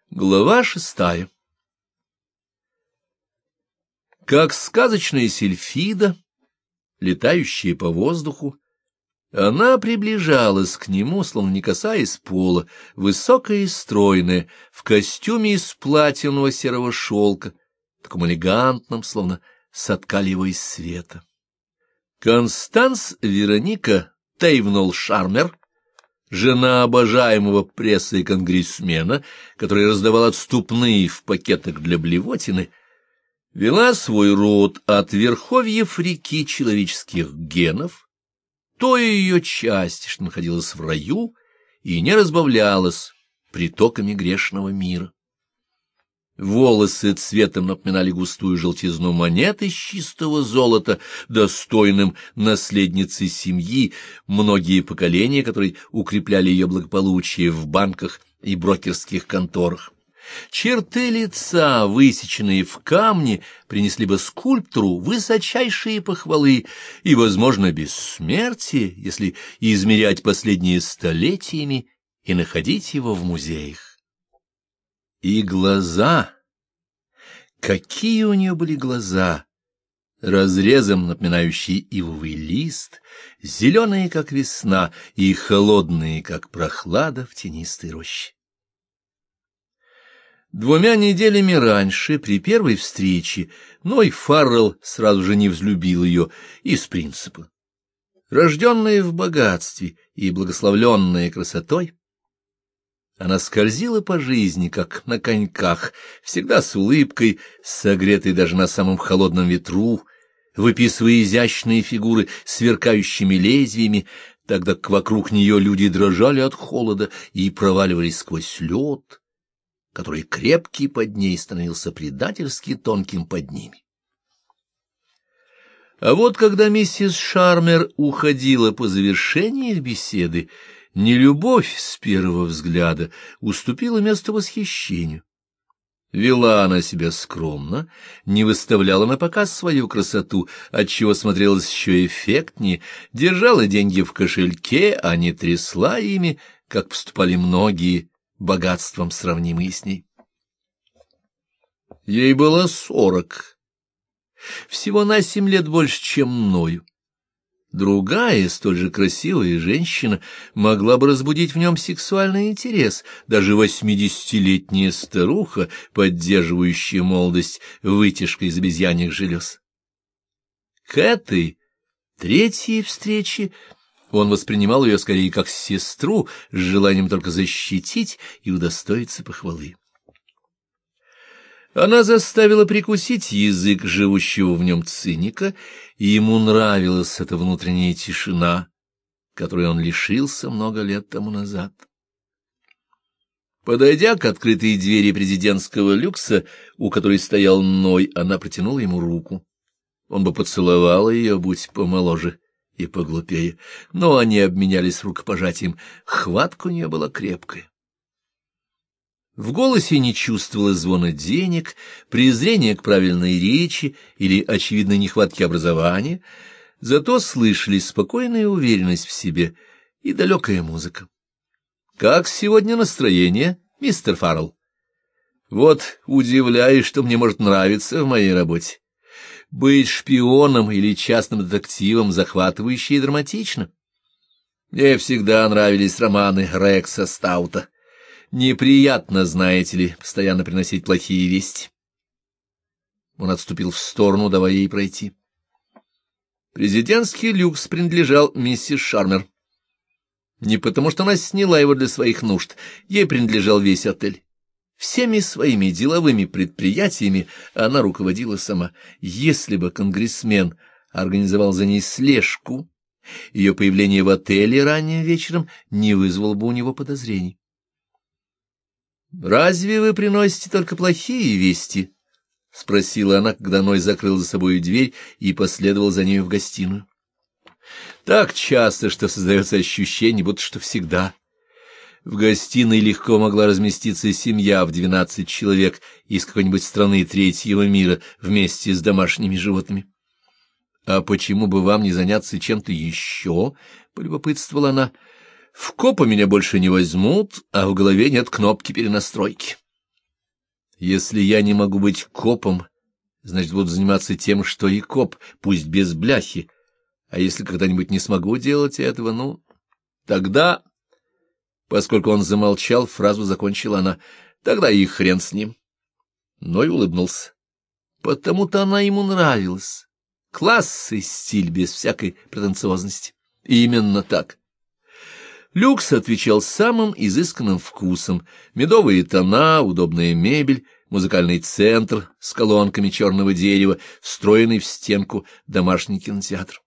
Глава 6. Как сказочная сильфида, летающая по воздуху, она приближалась к нему, словно не касаясь пола, высокая и стройная, в костюме из платинового серого шелка, таком элегантном, словно соткали его из света. Констанс Вероника Тейвнолл-Шармер, жена обожаемого прессой конгрессмена, который раздавал отступные в пакетах для блевотины, вела свой род от верховьев реки человеческих генов, той ее части, что находилась в раю и не разбавлялась притоками грешного мира. Волосы цветом напоминали густую желтизну монет из чистого золота, достойным наследницы семьи, многие поколения, которые укрепляли ее благополучие в банках и брокерских конторах. Черты лица, высеченные в камне, принесли бы скульптору высочайшие похвалы и, возможно, бессмертие, если измерять последние столетиями и находить его в музеях. И глаза, какие у нее были глаза, разрезом напоминающие ивовый лист, зеленые, как весна, и холодные, как прохлада в тенистой роще. 2 неделями раньше, при первой встрече, Ной Фаррелл сразу же не взлюбил ее из принципа. Рожденная в богатстве и благословленная красотой, она скользила по жизни, как на коньках, всегда с улыбкой, согретой даже на самом холодном ветру, выписывая изящные фигуры сверкающими лезвиями, тогда как вокруг нее люди дрожали от холода и проваливались сквозь лед, который крепкий под ней становился предательски тонким под ними. А вот когда миссис Шармер уходила по завершении их беседы, нелюбовь с первого взгляда уступила место восхищению. Вела она себя скромно, не выставляла на показ свою красоту, отчего смотрелась еще эффектнее, держала деньги в кошельке, а не трясла ими, как поступали многие, богатством сравнимые с ней. Ей было 40, всего на 7 лет больше, чем мною. Другая, столь же красивая женщина, могла бы разбудить в нем сексуальный интерес, даже 80-летняя старуха, поддерживающая молодость вытяжкой из обезьяньих желез. К этой третьей встрече он воспринимал ее скорее как сестру, с желанием только защитить и удостоиться похвалы. Она заставила прикусить язык живущего в нем циника, и ему нравилась эта внутренняя тишина, которой он лишился много лет тому назад. Подойдя к открытой двери президентского люкса, у которой стоял Ной, она протянула ему руку. Он бы поцеловал ее, будь помоложе и поглупее, но они обменялись рукопожатием, хватка у нее была крепкая. В голосе не чувствовалось звона денег, презрения к правильной речи или очевидной нехватки образования, зато слышались спокойная уверенность в себе и далекая музыка. «Как сегодня настроение, мистер Фаррелл? Вот удивляюсь, что мне может нравиться в моей работе. Быть шпионом или частным детективом захватывающе и драматично. Мне всегда нравились романы Рекса Стаута. Неприятно, знаете ли, постоянно приносить плохие вести». Он отступил в сторону, давая ей пройти. Президентский люкс принадлежал миссис Шармер. Не потому, что она сняла его для своих нужд, ей принадлежал весь отель. Всеми своими деловыми предприятиями она руководила сама. Если бы конгрессмен организовал за ней слежку, ее появление в отеле ранним вечером не вызвало бы у него подозрений. «Разве вы приносите только плохие вести?» — спросила она, когда Ной закрыл за собой дверь и последовал за нею в гостиную. «Так часто, что создается ощущение, будто что всегда». В гостиной легко могла разместиться семья в 12 человек из какой-нибудь страны третьего мира вместе с домашними животными. «А почему бы вам не заняться чем-то еще?» — полюбопытствовала она. В копы меня больше не возьмут, а в голове нет кнопки перенастройки. Если я не могу быть копом, значит, буду заниматься тем, что и коп, пусть без бляхи. А если когда-нибудь не смогу делать этого, ну, тогда... Поскольку он замолчал, фразу закончила она. Тогда и хрен с ним. Ной улыбнулся. Потому-то она ему нравилась. Класс и стиль без всякой претенциозности. Именно так. Люкс отвечал самым изысканным вкусом. Медовые тона, удобная мебель, музыкальный центр с колонками черного дерева, встроенный в стенку домашний кинотеатр.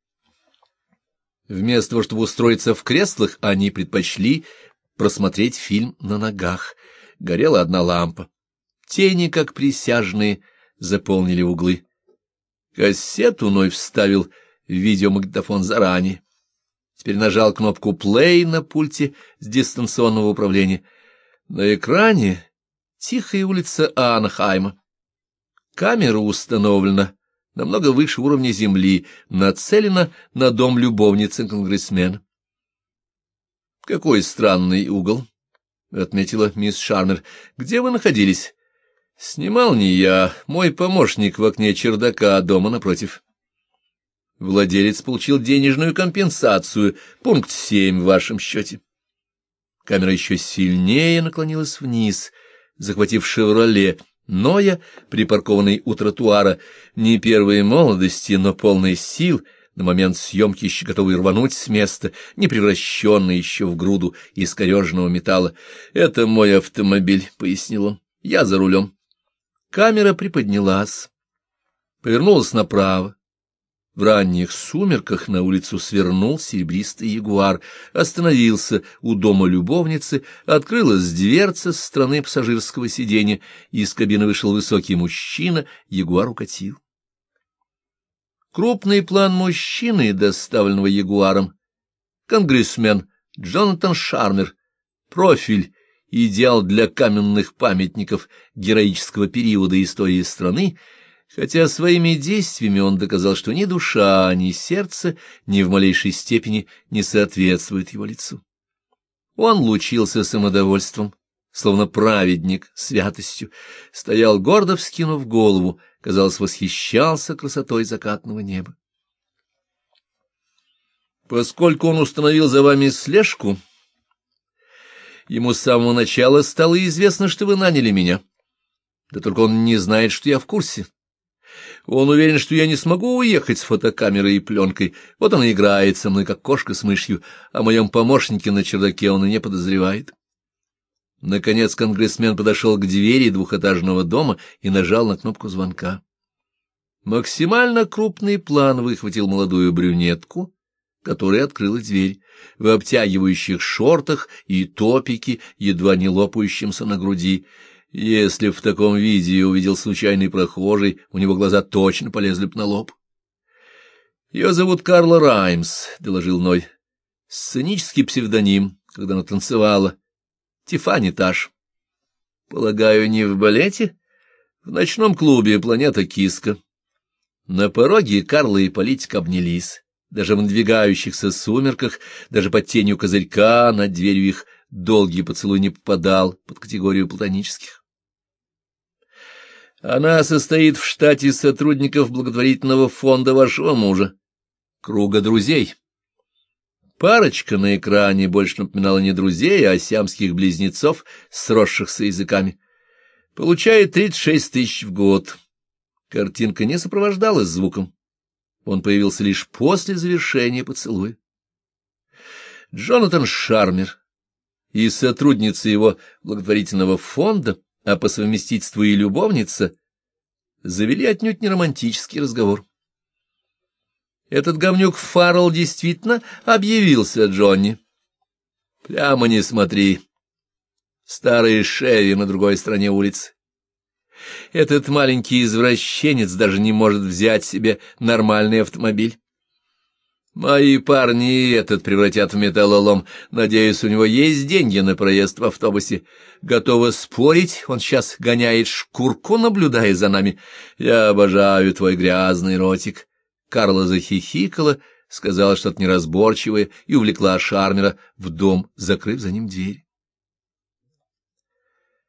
Вместо того, чтобы устроиться в креслах, они предпочли просмотреть фильм на ногах. Горела одна лампа. Тени, как присяжные, заполнили углы. Кассету Ной вставил в видеомагнитофон заранее. Теперь нажал кнопку «плей» на пульте с дистанционного управления. На экране тихая улица Анахайма. Камера установлена намного выше уровня земли, нацелена на дом любовницы конгрессмена. — Какой странный угол, — отметила мисс Шармер. — Где вы находились? — Снимал не я, мой помощник в окне чердака дома напротив. Владелец получил денежную компенсацию, пункт 7 в вашем счете. Камера еще сильнее наклонилась вниз, захватив «Шевроле», Ноя, припаркованный у тротуара, не первой молодости, но полной сил, на момент съемки еще готовый рвануть с места, не превращенный еще в груду искореженного металла. — Это мой автомобиль, — пояснил он. — Я за рулем. Камера приподнялась, повернулась направо. В ранних сумерках на улицу свернул серебристый ягуар, остановился у дома любовницы, открылась дверца с стороны пассажирского сиденья, из кабины вышел высокий мужчина, ягуар укатил. Крупный план мужчины, доставленного ягуаром, конгрессмен Джонатан Шармер, профиль, идеал для каменных памятников героического периода истории страны, хотя своими действиями он доказал, что ни душа, ни сердце ни в малейшей степени не соответствуют его лицу. Он лучился самодовольством, словно праведник святостью, стоял гордо вскинув голову, казалось, восхищался красотой закатного неба. Поскольку он установил за вами слежку, ему с самого начала стало известно, что вы наняли меня. Да только он не знает, что я в курсе. Он уверен, что я не смогу уехать с фотокамерой и пленкой. Вот он и играет со мной, как кошка с мышью, о моем помощнике на чердаке он и не подозревает. Наконец конгрессмен подошел к двери двухэтажного дома и нажал на кнопку звонка. Максимально крупный план выхватил молодую брюнетку, которая открыла дверь, в обтягивающих шортах и топике, едва не лопающимся на груди. Если в таком виде увидел случайный прохожий, у него глаза точно полезли бы на лоб. — Ее зовут Карла Раймс, — доложил Ной. — Сценический псевдоним, когда она танцевала. Тиффани Таш. — Полагаю, не в балете? В ночном клубе «Планета Киска». На пороге Карла и политик обнялись. Даже в надвигающихся сумерках, даже под тенью козырька над дверью их долгий поцелуй не попадал под категорию платонических. Она состоит в штате сотрудников благотворительного фонда вашего мужа, круга друзей. Парочка на экране больше напоминала не друзей, а сиамских близнецов, сросшихся языками. Получает 36 тысяч в год. Картинка не сопровождалась звуком. Он появился лишь после завершения поцелуя. Джонатан Шармер и сотрудница его благотворительного фонда, а по совместительству и любовница, завели отнюдь не романтический разговор. Этот говнюк Фаррелл действительно объявился Джонни. Прямо не смотри. Старый Шерри на другой стороне улицы. Этот маленький извращенец даже не может взять себе нормальный автомобиль. Мои парни и этот превратят в металлолом. Надеюсь, у него есть деньги на проезд в автобусе. Готова спорить, он сейчас гоняет шкурку, наблюдая за нами. Я обожаю твой грязный ротик. Карла захихикала, сказала что-то неразборчивое и увлекла Шармера в дом, закрыв за ним дверь.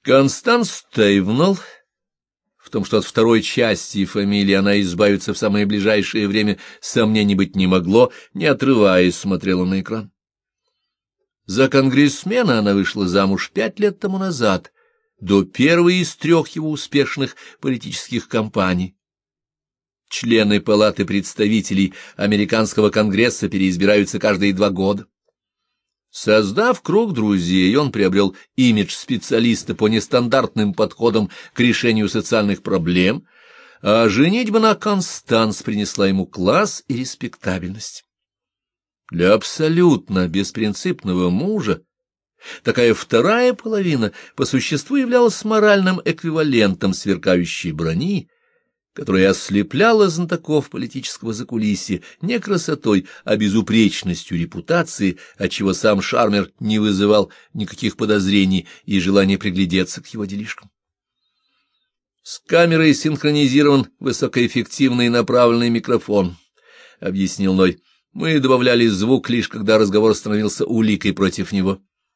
Констанс Тейвнелл, в том, что от второй части фамилии она избавится в самое ближайшее время, сомнений быть не могло, не отрываясь, смотрела на экран. За конгрессмена она вышла замуж 5 лет тому назад, до первой из 3 его успешных политических кампаний. Члены Палаты представителей Американского конгресса переизбираются каждые 2 года. Создав круг друзей, он приобрел имидж специалиста по нестандартным подходам к решению социальных проблем, а женитьба на Констанс принесла ему класс и респектабельность. Для абсолютно беспринципного мужа такая вторая половина по существу являлась моральным эквивалентом сверкающей брони, которая ослепляла знатоков политического закулисья не красотой, а безупречностью репутации, отчего сам Шармер не вызывал никаких подозрений и желания приглядеться к его делишкам. «С камерой синхронизирован высокоэффективный направленный микрофон», — объяснил Ной. «Мы добавляли звук лишь когда разговор становился уликой против него».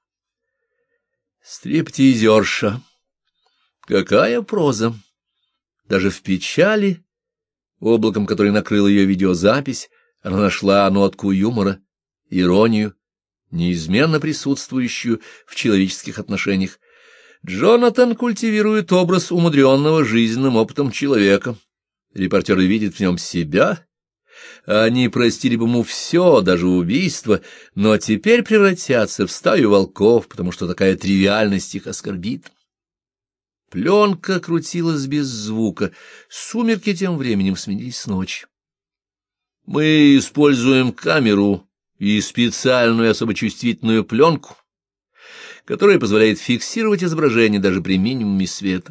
Стриптизерша. Какая проза! Даже в печали, облаком, который накрыл ее видеозапись, она нашла нотку юмора, иронию, неизменно присутствующую в человеческих отношениях. Джонатан культивирует образ умудренного жизненным опытом человека. Репортеры видят в нем себя. Они простили бы ему все, даже убийство, но теперь превратятся в стаю волков, потому что такая тривиальность их оскорбит. Пленка крутилась без звука, сумерки тем временем сменились ночью. Мы используем камеру и специальную особо чувствительную пленку, которая позволяет фиксировать изображение даже при минимуме света.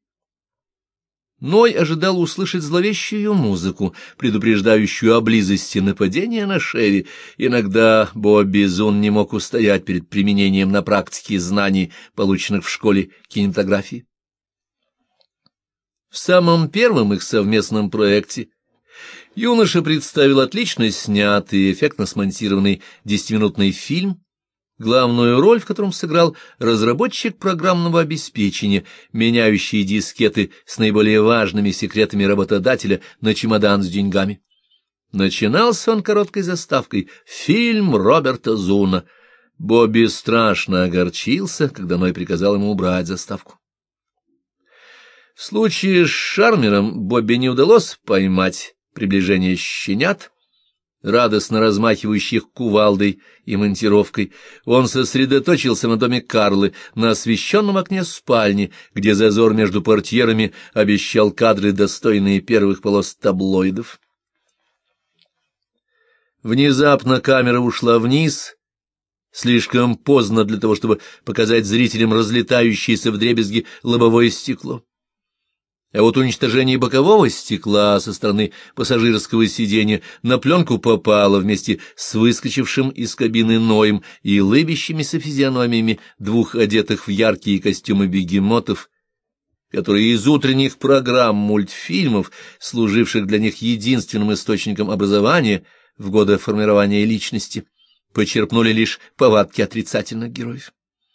Ной ожидал услышать зловещую музыку, предупреждающую о близости нападения на Шерри. Иногда Бобби Зун не мог устоять перед применением на практике знаний, полученных в школе кинематографии. В самом первом их совместном проекте юноша представил отлично снятый и эффектно смонтированный 10-минутный фильм, главную роль в котором сыграл разработчик программного обеспечения, меняющий дискеты с наиболее важными секретами работодателя на чемодан с деньгами. Начинался он короткой заставкой «Фильм Роберта Зуна». Бобби страшно огорчился, когда Ной приказал ему убрать заставку. В случае с Шармером Бобби не удалось поймать приближение щенят, радостно размахивающих кувалдой и монтировкой. Он сосредоточился на доме Карлы, на освещенном окне спальни, где зазор между портьерами обещал кадры, достойные первых полос таблоидов. Внезапно камера ушла вниз, слишком поздно для того, чтобы показать зрителям разлетающееся вдребезги лобовое стекло. А вот уничтожение бокового стекла со стороны пассажирского сиденья на пленку попало вместе с выскочившим из кабины Ноем и лыбящимися физиономиями 2 одетых в яркие костюмы бегемотов, которые из утренних программ мультфильмов, служивших для них единственным источником образования в годы формирования личности, почерпнули лишь повадки отрицательных героев.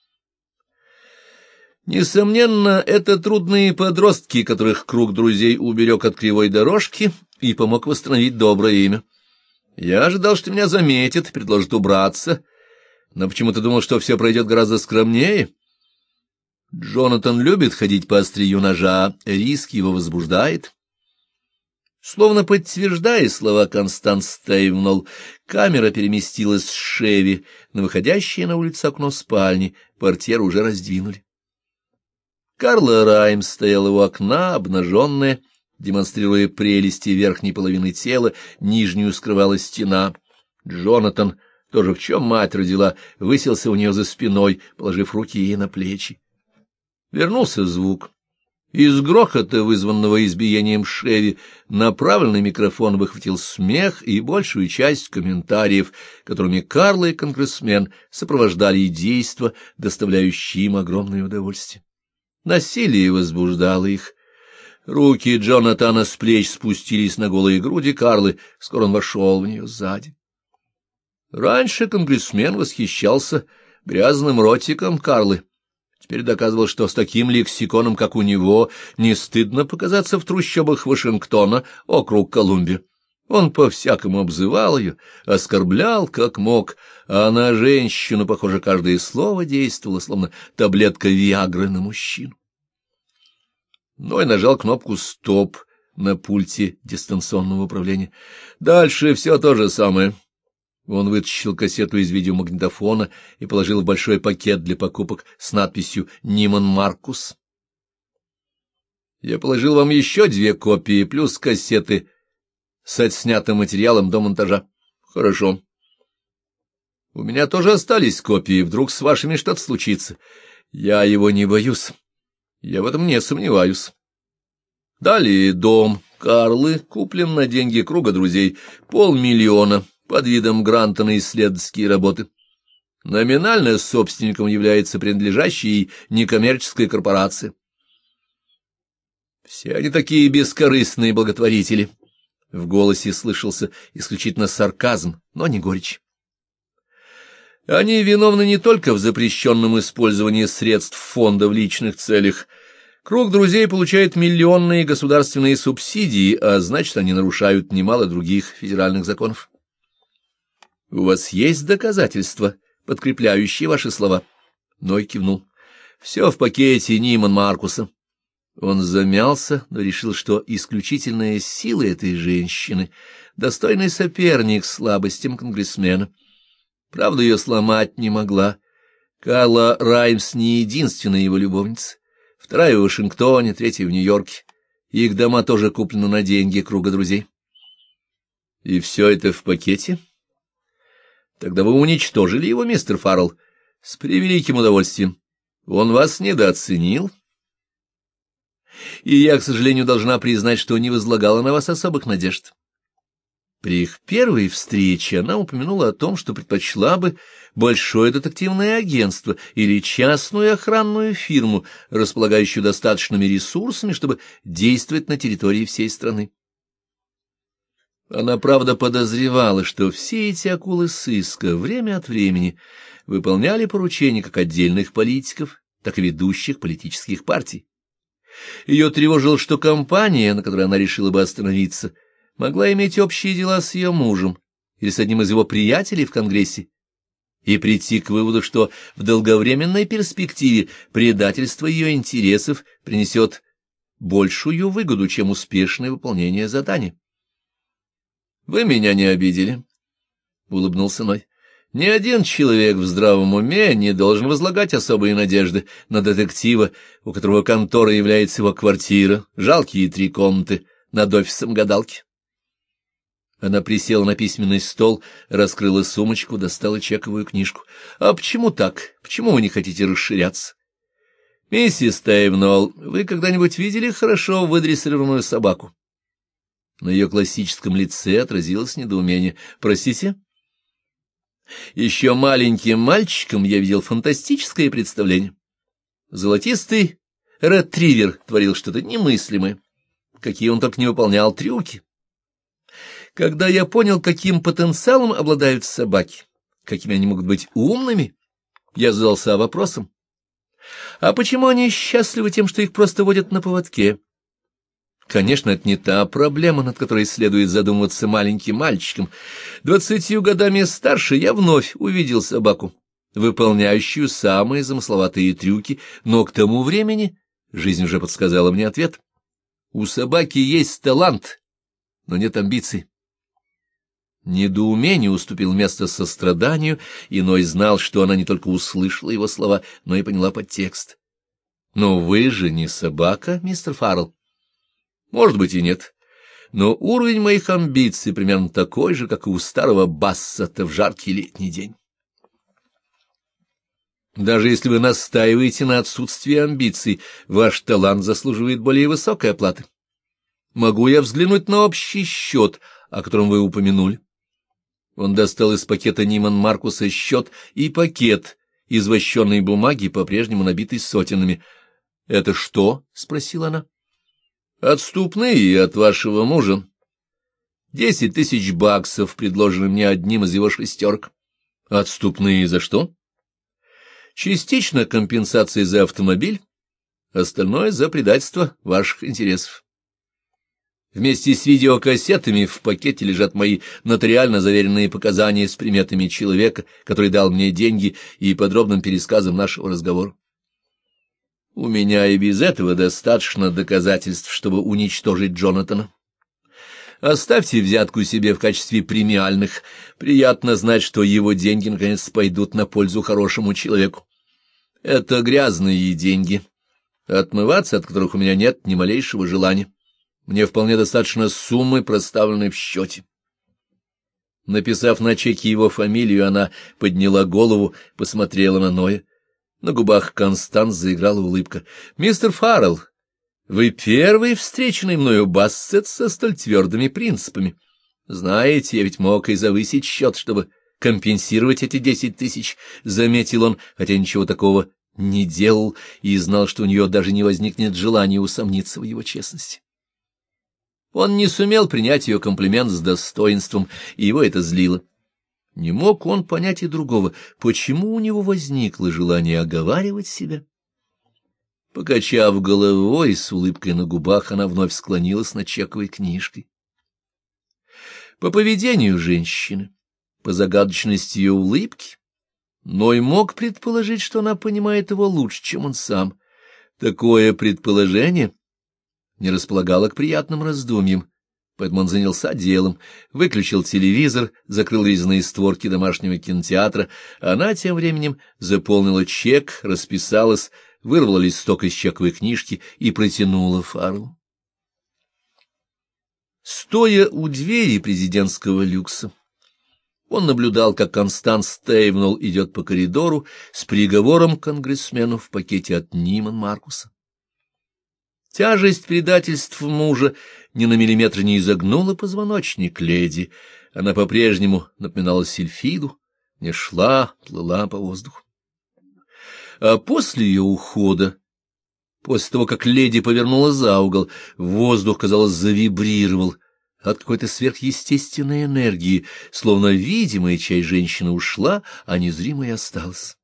Несомненно, это трудные подростки, которых круг друзей уберег от кривой дорожки и помог восстановить доброе имя. Я ожидал, что меня заметят и предложат убраться, но почему-то думал, что все пройдет гораздо скромнее. Джонатан любит ходить по острию ножа, риск его возбуждает. Словно подтверждая слова Констанс Тейвнелл, камера переместилась с Шеви на выходящее на улицу окно спальни, портьеры уже раздвинули. Карла Раймс стояла у окна, обнаженная, демонстрируя прелести верхней половины тела, нижнюю скрывала стена. Джонатан, тоже в чем мать родила, высился у нее за спиной, положив руки ей на плечи. Вернулся звук. Из грохота, вызванного избиением Шеви, направленный микрофон выхватил смех и большую часть комментариев, которыми Карла и конгрессмен сопровождали действа, доставляющие им огромное удовольствие. Насилие возбуждало их. Руки Джонатана с плеч спустились на голые груди Карлы, скоро он вошел в нее сзади. Раньше конгрессмен восхищался грязным ротиком Карлы, Теперь доказывал, что с таким лексиконом, как у него, не стыдно показаться в трущобах Вашингтона, округ Колумбия. Он по-всякому обзывал ее, оскорблял, как мог, а на женщину, похоже, каждое слово действовало, словно таблетка Виагры на мужчину. Ной нажал кнопку «Стоп» на пульте дистанционного управления. Дальше все то же самое. Он вытащил кассету из видеомагнитофона и положил в большой пакет для покупок с надписью «Ниман Маркус». Я положил вам еще 2 копии, плюс кассеты с отснятым материалом до монтажа. Хорошо. У меня тоже остались копии, вдруг с вашими что-то случится. Я его не боюсь. Я в этом не сомневаюсь. Далее дом Карлы куплен на деньги круга друзей. 500 000 под видом гранта на исследовательские работы. Номинально собственником является принадлежащая ей некоммерческая корпорация. Все они такие бескорыстные благотворители. В голосе слышался исключительно сарказм, но не горечь. Они виновны не только в запрещенном использовании средств фонда в личных целях. Круг друзей получает миллионные государственные субсидии, а значит, они нарушают немало других федеральных законов. У вас есть доказательства, подкрепляющие ваши слова? Ной кивнул. Все в пакете Ниман Маркуса. Он замялся, но решил, что исключительная сила этой женщины — достойный соперник слабостям конгрессмена. Правда, ее сломать не могла. Карла Раймс не единственная его любовница. 2-я в Вашингтоне, 3-я в Нью-Йорке. Их дома тоже куплены на деньги круга друзей. И все это в пакете? Тогда вы уничтожили его, мистер Фаррелл. С превеликим удовольствием. Он вас недооценил. И я, к сожалению, должна признать, что не возлагала на вас особых надежд. При их первой встрече она упомянула о том, что предпочла бы большое детективное агентство или частную охранную фирму, располагающую достаточными ресурсами, чтобы действовать на территории всей страны. Она, правда, подозревала, что все эти акулы сыска время от времени выполняли поручения как отдельных политиков, так и ведущих политических партий. Ее тревожило, что компания, на которой она решила бы остановиться, могла иметь общие дела с ее мужем или с одним из его приятелей в Конгрессе, и прийти к выводу, что в долговременной перспективе предательство ее интересов принесет большую выгоду, чем успешное выполнение задания. — Вы меня не обидели, — улыбнулся Ной. — Ни один человек в здравом уме не должен возлагать особые надежды на детектива, у которого контора является его квартира, жалкие 3 комнаты над офисом гадалки. Она присела на письменный стол, раскрыла сумочку, достала чековую книжку. — А почему так? Почему вы не хотите расширяться? — Миссис Тейвнолл, вы когда-нибудь видели хорошо выдрессированную собаку? На ее классическом лице отразилось недоумение. — Простите? — Еще маленьким мальчиком я видел фантастическое представление. Золотистый ретривер творил что-то немыслимое. Какие он только не выполнял трюки. Когда я понял, каким потенциалом обладают собаки, какими они могут быть умными, я задался вопросом: а почему они счастливы тем, что их просто водят на поводке? Конечно, это не та проблема, над которой следует задумываться маленьким мальчиком. 20 годами старше я вновь увидел собаку, выполняющую самые замысловатые трюки, но к тому времени жизнь уже подсказала мне ответ. У собаки есть талант, но нет амбиций. Недоумение уступил место состраданию, и Ной знал, что она не только услышала его слова, но и поняла подтекст. — Но вы же не собака, мистер Фаррелл. — Может быть и нет, но уровень моих амбиций примерно такой же, как и у старого Бассета в жаркий летний день. Даже если вы настаиваете на отсутствии амбиций, ваш талант заслуживает более высокой оплаты. Могу я взглянуть на общий счет, о котором вы упомянули? Он достал из пакета Ниман Маркуса счет и пакет из вощеной бумаги, по-прежнему набитый сотенами. — Это что? — спросила она. — Отступные от вашего мужа. 10 000 баксов, предложены мне одним из его шестерок. — Отступные за что? Частично компенсация за автомобиль, остальное за предательство ваших интересов. Вместе с видеокассетами в пакете лежат мои нотариально заверенные показания с приметами человека, который дал мне деньги, и подробным пересказом нашего разговора. У меня и без этого достаточно доказательств, чтобы уничтожить Джонатана. Оставьте взятку себе в качестве премиальных. Приятно знать, что его деньги наконец пойдут на пользу хорошему человеку. Это грязные деньги, отмываться от которых у меня нет ни малейшего желания. Мне вполне достаточно суммы, проставленной в счете. Написав на чеке его фамилию, она подняла голову, посмотрела на Ноя. На губах Констанс заиграла улыбка. — Мистер Фаррелл, вы первый встреченный мною Бассет со столь твердыми принципами. Знаете, я ведь мог и завысить счет, чтобы компенсировать эти 10 тысяч, — заметил он, хотя ничего такого не делал и знал, что у нее даже не возникнет желания усомниться в его честности. Он не сумел принять ее комплимент с достоинством, и его это злило. Не мог он понять и другого, почему у него возникло желание оговаривать себя. Покачав головой, с улыбкой на губах, она вновь склонилась над чековой книжкой. По поведению женщины, по загадочности ее улыбки, Ной мог предположить, что она понимает его лучше, чем он сам. Такое предположение не располагало к приятным раздумьям, поэтому он занялся делом, выключил телевизор, закрыл резные створки домашнего кинотеатра. Она тем временем заполнила чек, расписалась, вырвала листок из чековой книжки и протянула Фарреллу. Стоя у двери президентского люкса, он наблюдал, как Констанс Стейвнелл идет по коридору с приговором к конгрессмену в пакете от Ниман Маркуса. Тяжесть предательств мужа ни на миллиметр не изогнула позвоночник леди. Она по-прежнему напоминала сильфиду, не шла, плыла по воздуху. А после ее ухода, после того, как леди повернула за угол, воздух, казалось, завибрировал от какой-то сверхъестественной энергии, словно видимая часть женщины ушла, а незримая осталась.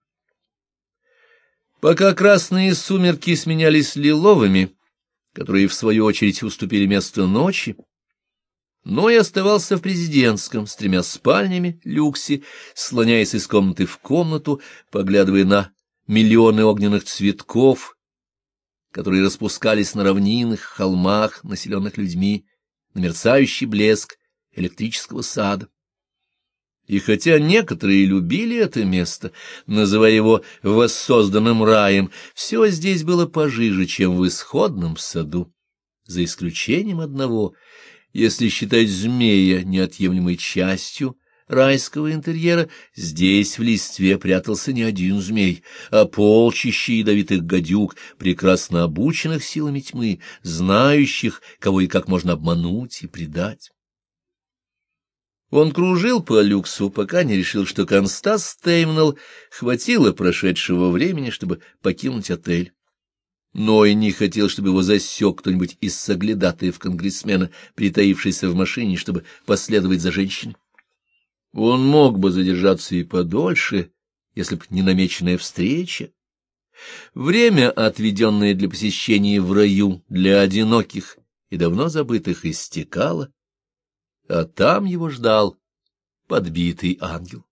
Пока красные сумерки сменялись лиловыми, которые, в свою очередь, уступили место ночи, Ной оставался в президентском с 3 спальнями люксе, слоняясь из комнаты в комнату, поглядывая на миллионы огненных цветков, которые распускались на равнинах, холмах, населенных людьми, на мерцающий блеск электрического сада. И хотя некоторые любили это место, называя его воссозданным раем, все здесь было пожиже, чем в исходном саду, за исключением одного, если считать змея неотъемлемой частью райского интерьера, здесь в листве прятался не один змей, а полчища ядовитых гадюк, прекрасно обученных силами тьмы, знающих, кого и как можно обмануть и предать. Он кружил по люксу, пока не решил, что Констанс Стейвнелл хватило прошедшего времени, чтобы покинуть отель. Ной не хотел, чтобы его засек кто-нибудь из соглядатаев конгрессмена, притаившийся в машине, чтобы последовать за женщиной. Он мог бы задержаться и подольше, если б не намеченная встреча. Время, отведенное для посещения в раю для одиноких и давно забытых, истекало, а там его ждал подбитый ангел.